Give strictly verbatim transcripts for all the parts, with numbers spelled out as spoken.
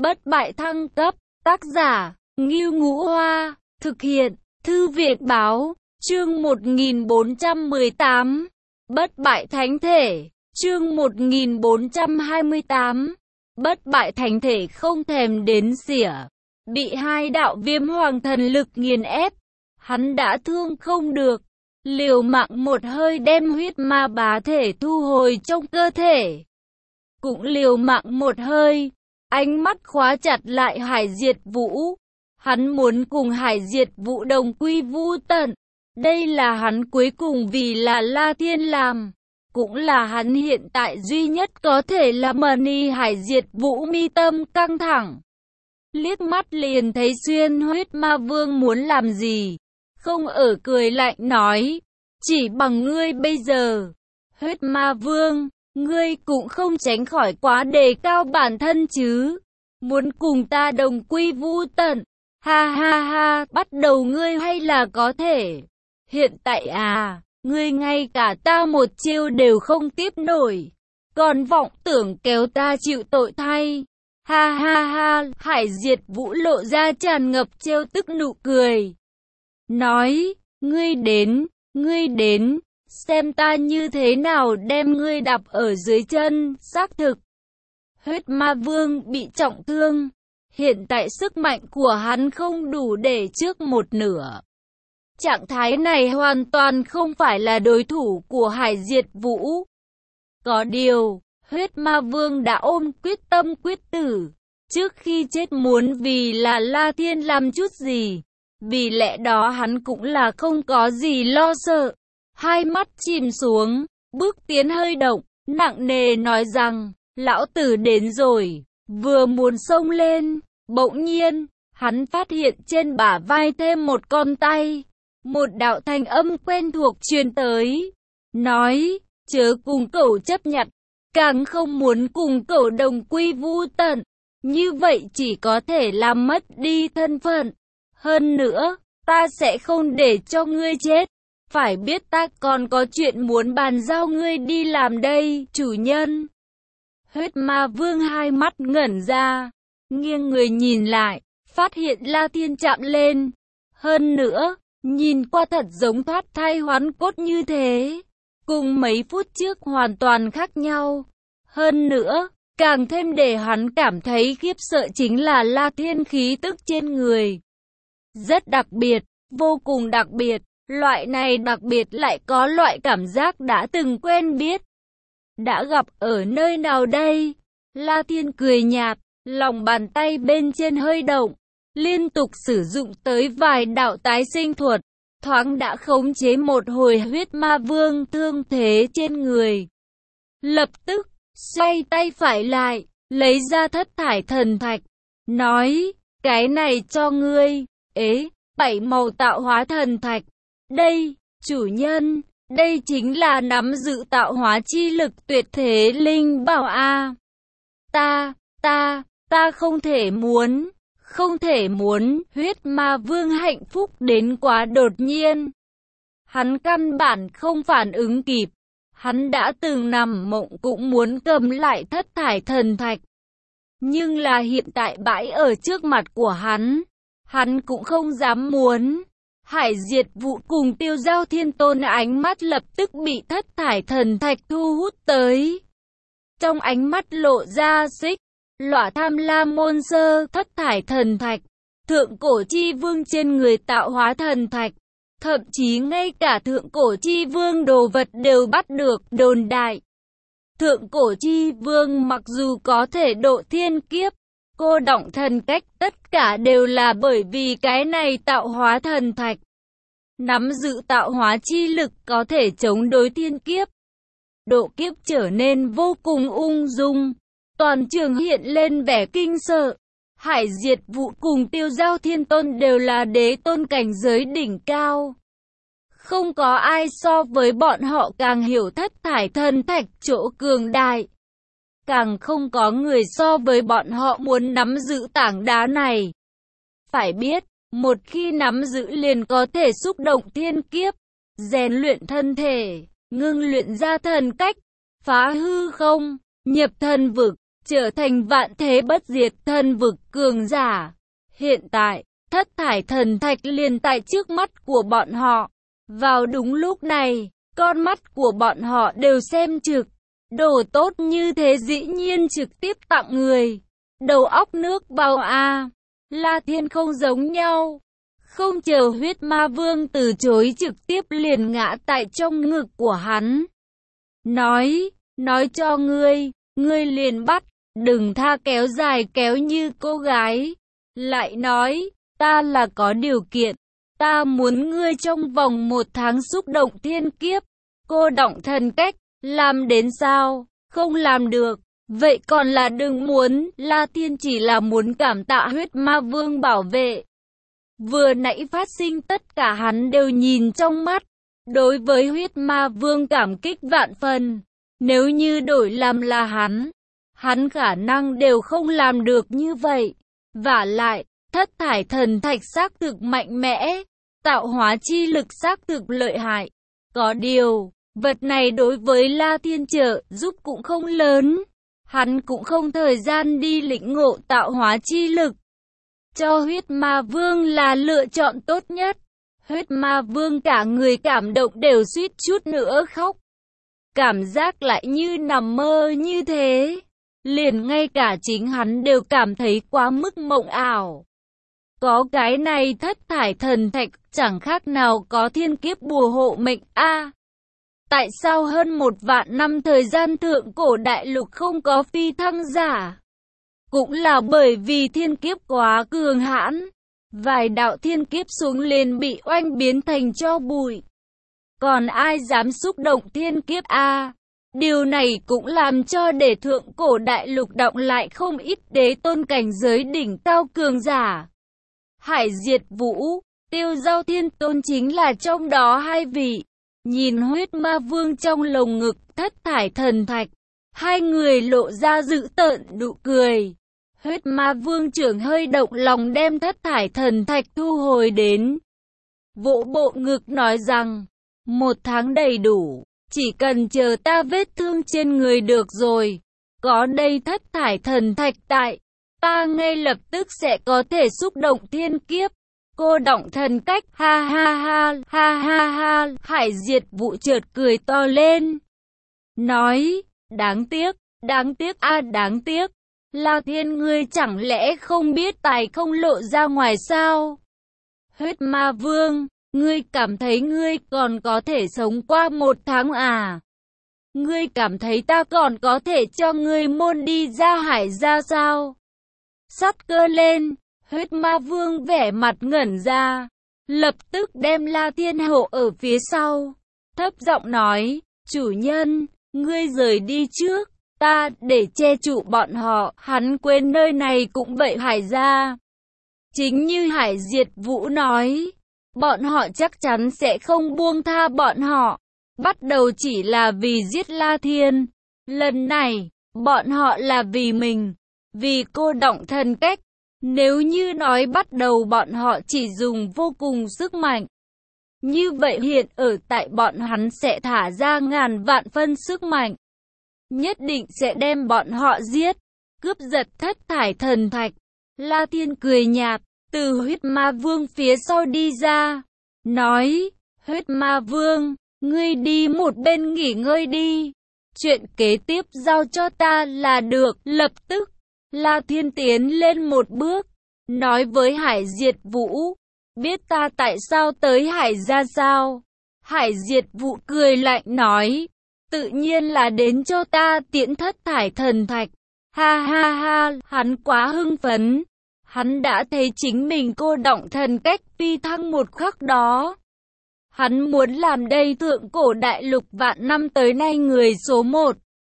Bất bại thăng cấp, tác giả, Ngưu Ngũ Hoa, thực hiện, Thư viện báo, chương một nghìn bốn trăm mười tám, Bất bại thánh thể, chương một nghìn bốn trăm hai mươi tám, Bất bại thánh thể không thèm đến xỉa, bị hai đạo viêm hoàng thần lực nghiền ép, hắn đã thương không được, liều mạng một hơi đem huyết ma bá thể thu hồi trong cơ thể. Cũng liều mạng một hơi, ánh mắt khóa chặt lại Hải Diệt Vũ. Hắn muốn cùng Hải Diệt Vũ đồng quy vu tận. Đây là hắn cuối cùng vì là La Thiên làm. Cũng là hắn hiện tại duy nhất có thể làm mani Hải Diệt Vũ mi tâm căng thẳng. Liếc mắt liền thấy xuyên huyết ma vương muốn làm gì. Không ở cười lạnh nói. Chỉ bằng ngươi bây giờ. Huyết ma vương. Ngươi cũng không tránh khỏi quá đề cao bản thân chứ. Muốn cùng ta đồng quy vu tận. Ha ha ha, bắt đầu ngươi hay là có thể. Hiện tại à, ngươi ngay cả ta một chiêu đều không tiếp nổi. Còn vọng tưởng kéo ta chịu tội thay. Ha ha ha, Hải Diệt Vũ lộ ra tràn ngập trêu tức nụ cười. Nói, ngươi đến, ngươi đến. Xem ta như thế nào đem ngươi đạp ở dưới chân, xác thực. Huyết ma vương bị trọng thương. Hiện tại sức mạnh của hắn không đủ để trước một nửa. Trạng thái này hoàn toàn không phải là đối thủ của Hải Diệt Vũ. Có điều, huyết ma vương đã ôm quyết tâm quyết tử. Trước khi chết muốn vì là La Thiên làm chút gì. Vì lẽ đó hắn cũng là không có gì lo sợ. Hai mắt chìm xuống, bước tiến hơi động, nặng nề nói rằng, lão tử đến rồi, vừa muốn xông lên, bỗng nhiên, hắn phát hiện trên bả vai thêm một con tay, một đạo thanh âm quen thuộc truyền tới, nói, chớ cùng cậu chấp nhận, càng không muốn cùng cậu đồng quy vu tận, như vậy chỉ có thể làm mất đi thân phận, hơn nữa, ta sẽ không để cho ngươi chết. Phải biết ta còn có chuyện muốn bàn giao ngươi đi làm đây, chủ nhân. Huyết ma vương hai mắt ngẩn ra, nghiêng người nhìn lại, phát hiện La Thiên chạm lên. Hơn nữa, nhìn qua thật giống thoát thai hoán cốt như thế. Cùng mấy phút trước hoàn toàn khác nhau. Hơn nữa, càng thêm để hắn cảm thấy khiếp sợ chính là La Thiên khí tức trên người. Rất đặc biệt, vô cùng đặc biệt. Loại này đặc biệt lại có loại cảm giác đã từng quen biết. Đã gặp ở nơi nào đây? La Thiên cười nhạt, lòng bàn tay bên trên hơi động, liên tục sử dụng tới vài đạo tái sinh thuật, thoáng đã khống chế một hồi huyết ma vương thương thế trên người. Lập tức, xoay tay phải lại, lấy ra thất thải thần thạch, nói, cái này cho ngươi, ế, bảy màu tạo hóa thần thạch. Đây, chủ nhân, đây chính là nắm giữ tạo hóa chi lực tuyệt thế linh bảo a. Ta, ta, ta không thể muốn, không thể muốn, huyết ma vương hạnh phúc đến quá đột nhiên. Hắn căn bản không phản ứng kịp, hắn đã từng nằm mộng cũng muốn cầm lại thất thải thần thạch. Nhưng là hiện tại bãi ở trước mặt của hắn, hắn cũng không dám muốn. Hải Diệt Vũ cùng Tiêu Giao Thiên Tôn ánh mắt lập tức bị thất thải thần thạch thu hút tới. Trong ánh mắt lộ ra xích, lỏa tham lam môn sơ thất thải thần thạch, thượng cổ chi vương trên người tạo hóa thần thạch, thậm chí ngay cả thượng cổ chi vương đồ vật đều bắt được đồn đại. Thượng cổ chi vương mặc dù có thể độ thiên kiếp, cô động thần cách tất cả đều là bởi vì cái này tạo hóa thần thạch. Nắm giữ tạo hóa chi lực có thể chống đối thiên kiếp. Độ kiếp trở nên vô cùng ung dung. Toàn trường hiện lên vẻ kinh sợ. Hải Diệt Vũ cùng Tiêu Giao Thiên Tôn đều là đế tôn cảnh giới đỉnh cao. Không có ai so với bọn họ càng hiểu thất thải thần thạch chỗ cường đại. Càng không có người so với bọn họ muốn nắm giữ tảng đá này. Phải biết, một khi nắm giữ liền có thể xúc động thiên kiếp, rèn luyện thân thể, ngưng luyện ra thần cách, phá hư không, nhập thần vực, trở thành vạn thế bất diệt thần vực cường giả. Hiện tại, thất thải thần thạch liền tại trước mắt của bọn họ. Vào đúng lúc này, con mắt của bọn họ đều xem trực. Đồ tốt như thế dĩ nhiên trực tiếp tặng người. Đầu óc nước bao a. La Thiên không giống nhau. Không chờ huyết ma vương từ chối trực tiếp liền ngã tại trong ngực của hắn. Nói, nói cho ngươi, ngươi liền bắt, đừng tha kéo dài kéo như cô gái. Lại nói, ta là có điều kiện, ta muốn ngươi trong vòng một tháng xúc động thiên kiếp. Cô động thần cách, làm đến sao? Không làm được. Vậy còn là đừng muốn. La Thiên chỉ là muốn cảm tạ huyết ma vương bảo vệ. Vừa nãy phát sinh tất cả hắn đều nhìn trong mắt. Đối với huyết ma vương cảm kích vạn phần. Nếu như đổi làm là hắn, hắn khả năng đều không làm được như vậy. Vả lại, thất thải thần thạch xác thực mạnh mẽ, tạo hóa chi lực xác thực lợi hại. Có điều, vật này đối với La Thiên trợ giúp cũng không lớn. Hắn cũng không thời gian đi lĩnh ngộ tạo hóa chi lực. Cho huyết ma vương là lựa chọn tốt nhất. Huyết ma vương cả người cảm động đều suýt chút nữa khóc. Cảm giác lại như nằm mơ như thế. Liền ngay cả chính hắn đều cảm thấy quá mức mộng ảo. Có cái này thất thải thần thạch chẳng khác nào có thiên kiếp bùa hộ mệnh a. Tại sao hơn một vạn năm thời gian thượng cổ đại lục không có phi thăng giả? Cũng là bởi vì thiên kiếp quá cường hãn. Vài đạo thiên kiếp xuống liền bị oanh biến thành tro bụi. Còn ai dám xúc động thiên kiếp a? Điều này cũng làm cho để thượng cổ đại lục động lại không ít đế tôn cảnh giới đỉnh cao cường giả. Hải Diệt Vũ, Tiêu Giao Thiên Tôn chính là trong đó hai vị. Nhìn huyết ma vương trong lồng ngực thất thải thần thạch, hai người lộ ra dữ tợn nụ cười. Huyết ma vương trưởng hơi động lòng đem thất thải thần thạch thu hồi đến. Vỗ bộ ngực nói rằng, một tháng đầy đủ, chỉ cần chờ ta vết thương trên người được rồi. Có đây thất thải thần thạch tại, ta ngay lập tức sẽ có thể xúc động thiên kiếp. Cô động thần cách, ha ha ha, ha ha ha, Hải Diệt Vũ chợt cười to lên. Nói, đáng tiếc, đáng tiếc a à, đáng tiếc. La Thiên ngươi chẳng lẽ không biết tài không lộ ra ngoài sao? Huyết ma vương, ngươi cảm thấy ngươi còn có thể sống qua một tháng à? Ngươi cảm thấy ta còn có thể cho ngươi môn đi ra hải ra sao? Sắt cơ lên, huyết ma vương vẻ mặt ngẩn ra, lập tức đem La Thiên hộ ở phía sau. Thấp giọng nói, chủ nhân, ngươi rời đi trước. Ta để che trụ bọn họ, hắn quên nơi này cũng vậy hải ra. Chính như Hải Diệt Vũ nói, bọn họ chắc chắn sẽ không buông tha bọn họ. Bắt đầu chỉ là vì giết La Thiên. Lần này, bọn họ là vì mình, vì cô động thần cách. Nếu như nói bắt đầu bọn họ chỉ dùng vô cùng sức mạnh. Như vậy hiện ở tại bọn hắn sẽ thả ra ngàn vạn phân sức mạnh. Nhất định sẽ đem bọn họ giết, cướp giật thất thải thần thạch. La Thiên cười nhạt, từ huyết ma vương phía sau đi ra. Nói, huyết ma vương, ngươi đi một bên nghỉ ngơi đi. Chuyện kế tiếp giao cho ta là được. Lập tức, La Thiên tiến lên một bước, nói với Hải Diệt Vũ, biết ta tại sao tới hải ra sao? Hải Diệt Vũ cười lạnh nói, tự nhiên là đến cho ta tiễn thất thải thần thạch. Ha ha ha, hắn quá hưng phấn. Hắn đã thấy chính mình cô động thần cách phi thăng một khắc đó. Hắn muốn làm đây thượng cổ đại lục vạn năm tới nay người số một.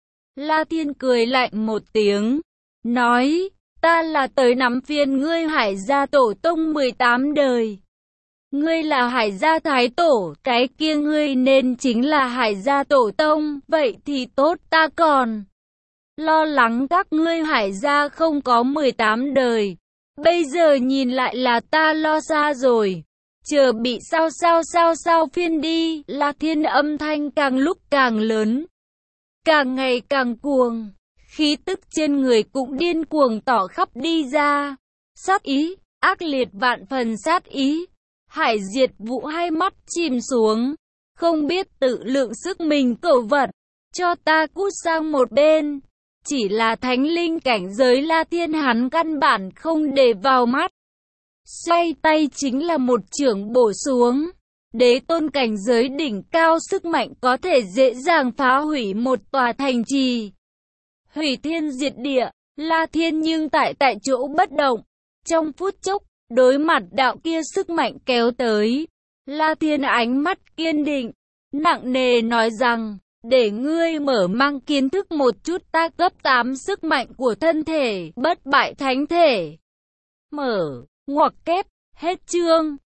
La Thiên cười lạnh một tiếng, nói, ta là tới nắm phiên ngươi Hải gia tổ tông mười tám đời. Ngươi là Hải gia thái tổ, cái kia ngươi nên chính là Hải gia tổ tông, vậy thì tốt, ta còn lo lắng các ngươi Hải gia không có mười tám đời. Bây giờ nhìn lại là ta lo xa rồi. Chờ bị sao sao sao sao phiên đi. La Thiên âm thanh càng lúc càng lớn, càng ngày càng cuồng, khí tức trên người cũng điên cuồng tỏ khắp đi ra. Sát ý, ác liệt vạn phần sát ý. Hải Diệt Vũ hai mắt chìm xuống, không biết tự lượng sức mình cẩu vật. Cho ta cút sang một bên. Chỉ là thánh linh cảnh giới La Thiên hắn căn bản không để vào mắt. Xoay tay chính là một chưởng bổ xuống. Đế tôn cảnh giới đỉnh cao sức mạnh có thể dễ dàng phá hủy một tòa thành trì. Hủy thiên diệt địa, La Thiên nhưng tại tại chỗ bất động. Trong phút chốc, đối mặt đạo kia sức mạnh kéo tới, La Thiên ánh mắt kiên định, nặng nề nói rằng, để ngươi mở mang kiến thức một chút ta cấp tám sức mạnh của thân thể, bất bại thánh thể. Mở, ngoặc kép, hết chương.